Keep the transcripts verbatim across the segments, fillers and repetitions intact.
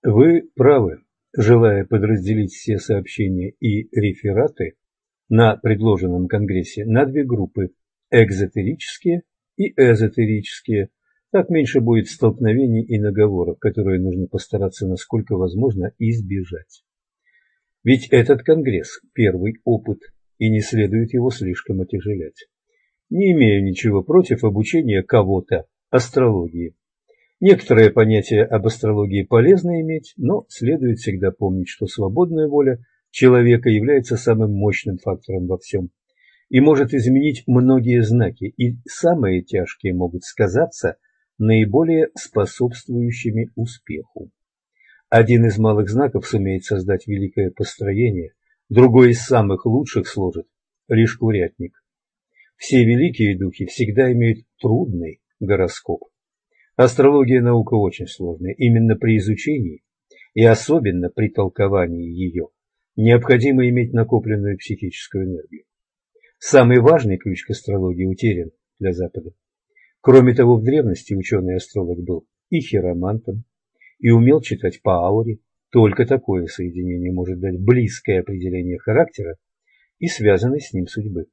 Вы правы, желая подразделить все сообщения и рефераты на предложенном конгрессе на две группы – экзотерические и эзотерические. Так меньше будет столкновений и наговоров, которые нужно постараться насколько возможно избежать. Ведь этот конгресс – первый опыт, и не следует его слишком отяжелять. Не имею ничего против обучения кого-то астрологии. Некоторые понятия об астрологии полезно иметь, но следует всегда помнить, что свободная воля человека является самым мощным фактором во всем и может изменить многие знаки, и самые тяжкие могут сказаться наиболее способствующими успеху. Один из малых знаков сумеет создать великое построение, другой из самых лучших сложит лишь курятник. Все великие духи всегда имеют трудный гороскоп. Астрология наука очень сложная. Именно при изучении и особенно при толковании ее необходимо иметь накопленную психическую энергию. Самый важный ключ к астрологии утерян для Запада. Кроме того, в древности ученый-астролог был и хиромантом, и умел читать по ауре. Только такое соединение может дать близкое определение характера и связанной с ним судьбы.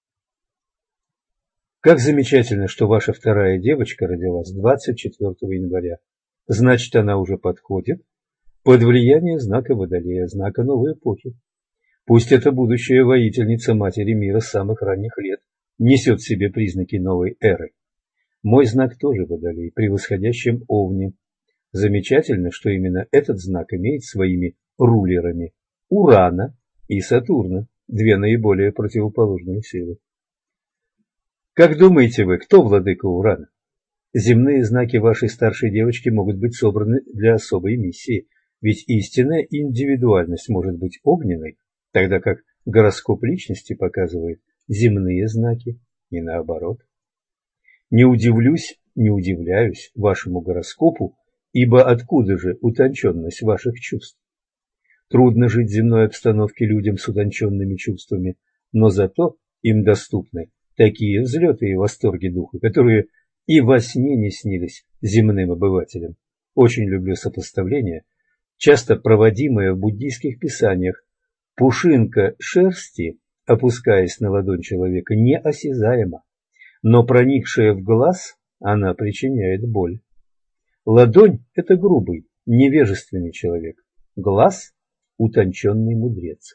Как замечательно, что ваша вторая девочка родилась двадцать четвёртого января. Значит, она уже подходит под влияние знака Водолея, знака новой эпохи. Пусть эта будущая воительница матери мира с самых ранних лет несет в себе признаки новой эры. Мой знак тоже Водолей, превосходящим Овне. Замечательно, что именно этот знак имеет своими рулерами Урана и Сатурна, две наиболее противоположные силы. Как думаете вы, кто владыка Урана? Земные знаки вашей старшей девочки могут быть собраны для особой миссии, ведь истинная индивидуальность может быть огненной, тогда как гороскоп личности показывает земные знаки и наоборот. Не удивлюсь, не удивляюсь вашему гороскопу, ибо откуда же утонченность ваших чувств? Трудно жить в земной обстановке людям с утонченными чувствами, но зато им доступны такие взлеты и восторги духа, которые и во сне не снились земным обывателям. Очень люблю сопоставления, часто проводимые в буддийских писаниях. Пушинка шерсти, опускаясь на ладонь человека, неосязаема, но проникшая в глаз, она причиняет боль. Ладонь – это грубый, невежественный человек, глаз – утонченный мудрец.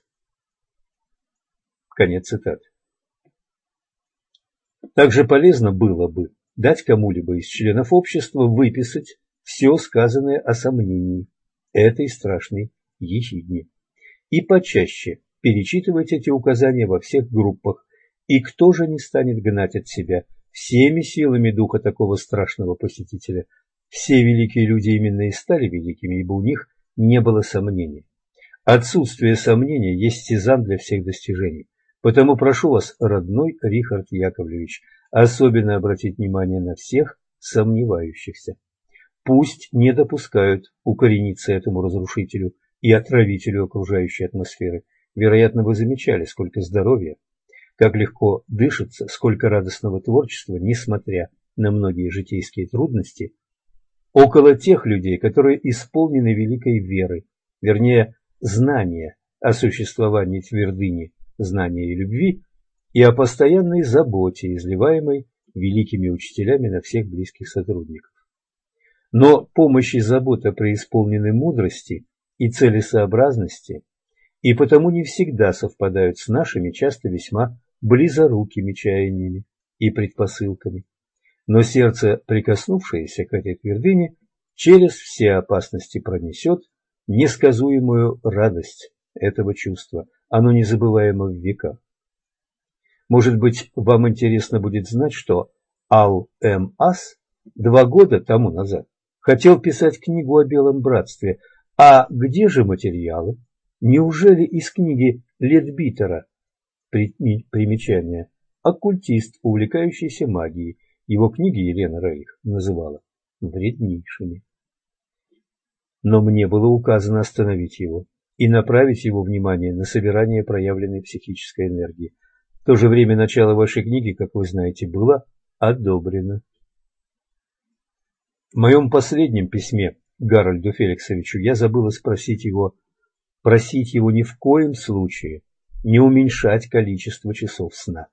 Конец цитаты. Также полезно было бы дать кому-либо из членов общества выписать все сказанное о сомнении этой страшной ехидне и почаще перечитывать эти указания во всех группах, и кто же не станет гнать от себя всеми силами духа такого страшного посетителя. Все великие люди именно и стали великими, ибо у них не было сомнений. Отсутствие сомнения есть сезам для всех достижений. Потому прошу вас, родной Рихард Яковлевич, особенно обратить внимание на всех сомневающихся. Пусть не допускают укорениться этому разрушителю и отравителю окружающей атмосферы. Вероятно, вы замечали, сколько здоровья, как легко дышится, сколько радостного творчества, несмотря на многие житейские трудности, около тех людей, которые исполнены великой верой, вернее, знания о существовании твердыни, знания и любви, и о постоянной заботе, изливаемой великими учителями на всех близких сотрудников. Но помощь и забота преисполнены мудрости и целесообразности, и потому не всегда совпадают с нашими часто весьма близорукими чаяниями и предпосылками. Но сердце, прикоснувшееся к этой твердыне, через все опасности пронесет несказуемую радость этого чувства. Оно незабываемо в веках. Может быть, вам интересно будет знать, что Ал-Эм-Ас два года тому назад хотел писать книгу о Белом Братстве. А где же материалы? Неужели из книги Ледбитера? Примечание. Оккультист, увлекающийся магией. Его книги Елена Рерих называла вреднейшими. Но мне было указано остановить его и направить его внимание на собирание проявленной психической энергии. В то же время начало вашей книги, как вы знаете, было одобрено. В моем последнем письме Гарольду Феликсовичу, я забыла спросить его, просить его ни в коем случае не уменьшать количество часов сна.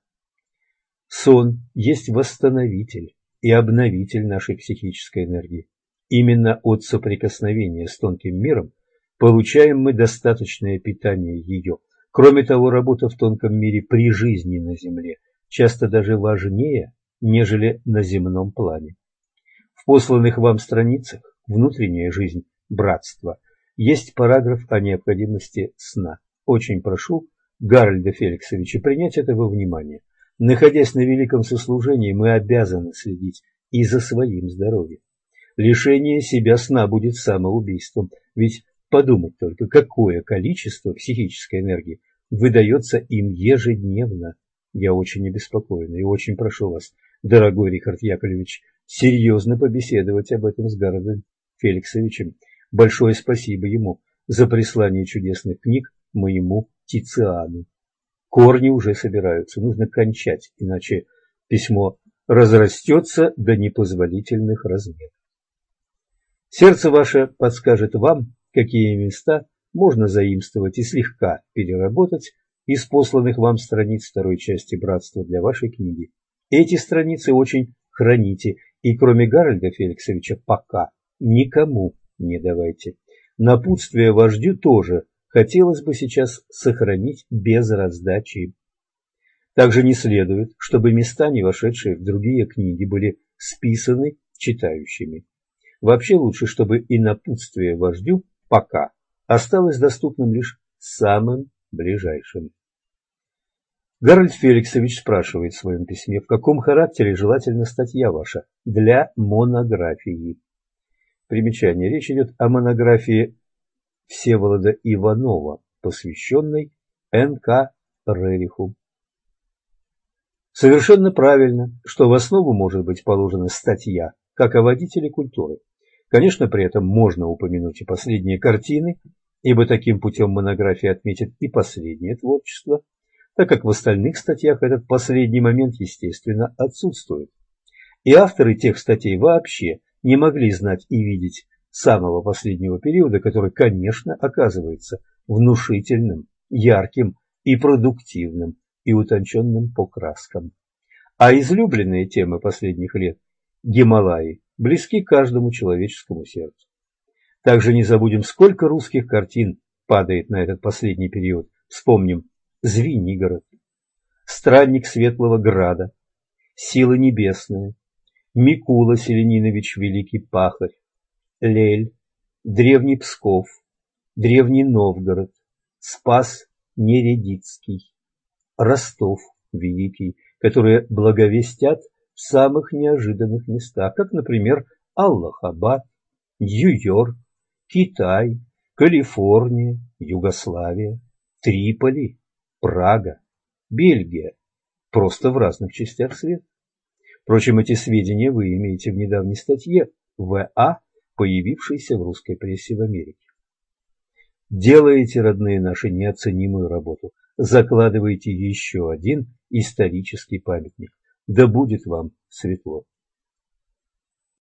Сон есть восстановитель и обновитель нашей психической энергии. Именно от соприкосновения с тонким миром получаем мы достаточное питание ее. Кроме того, работа в тонком мире при жизни на Земле часто даже важнее, нежели на земном плане. В посланных вам страницах «Внутренняя жизнь братства» есть параграф о необходимости сна. Очень прошу Гарольда Феликсовича принять это во внимание. Находясь на великом сослужении, мы обязаны следить и за своим здоровьем. Лишение себя сна будет самоубийством, ведь подумать только, какое количество психической энергии выдается им ежедневно. Я очень обеспокоен и очень прошу вас, дорогой Рихард Яковлевич, серьезно побеседовать об этом с Гарольдом Феликсовичем. Большое спасибо ему за прислание чудесных книг моему Тициану. Корни уже собираются, нужно кончать, иначе письмо разрастется до непозволительных размеров. Сердце ваше подскажет вам, какие места можно заимствовать и слегка переработать из посланных вам страниц второй части «Братства» для вашей книги. Эти страницы очень храните, и кроме Гарольда Феликсовича пока никому не давайте. Напутствие вождю тоже хотелось бы сейчас сохранить без раздачи. Также не следует, чтобы места, не вошедшие в другие книги, были списаны читающими. Вообще лучше, чтобы и напутствие вождю пока осталось доступным лишь самым ближайшим. Гарольд Феликсович спрашивает в своем письме, в каком характере желательна статья ваша для монографии. Примечание. Речь идет о монографии Всеволода Иванова, посвященной Н К Рериху. Совершенно правильно, что в основу может быть положена статья, как о водителе культуры. Конечно, при этом можно упомянуть и последние картины, ибо таким путем монография отметит и последнее творчество, так как в остальных статьях этот последний момент, естественно, отсутствует. И авторы тех статей вообще не могли знать и видеть самого последнего периода, который, конечно, оказывается внушительным, ярким и продуктивным, и утонченным по краскам. А излюбленные темы последних лет – Гималаи – близки каждому человеческому сердцу. Также не забудем, сколько русских картин падает на этот последний период. Вспомним Звенигород, Странник Светлого Града, Силы Небесные, Микула Селенинович Великий Пахарь, Лель, Древний Псков, Древний Новгород, Спас Нередицкий, Ростов Великий, которые благовестят в самых неожиданных местах, как, например, Аллахабад, Нью-Йорк, Китай, Калифорния, Югославия, Триполи, Прага, Бельгия, просто в разных частях света. Впрочем, эти сведения вы имеете в недавней статье В А, появившейся в русской прессе в Америке. Делаете, родные наши, неоценимую работу, закладываете еще один исторический памятник. Да будет вам светло.